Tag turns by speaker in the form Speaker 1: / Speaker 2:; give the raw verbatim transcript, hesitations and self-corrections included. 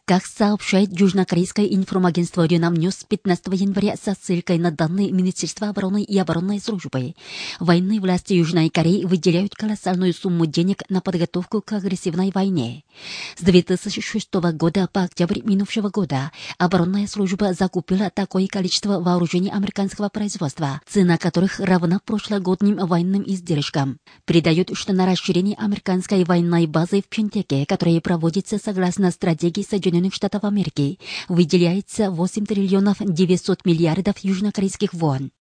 Speaker 1: Как сообщает южнокорейское информагентство Yonhap News пятнадцатого января со ссылкой на данные Министерства обороны и оборонной службы, военные власти Южной Кореи выделяют колоссальную сумму денег на подготовку к агрессивной войне. С две тысячи шестого года по октябрь минувшего года оборонная служба закупила такое количество вооружений американского производства, цена которых равна прошлогодним военным издержкам. Передают, что на расширение американской военной базы в Пхёнтеке, которая проводится согласно стратегии Соединенных Штатов Америки, выделяется восемь триллионов девятьсот миллиардов южнокорейских вон.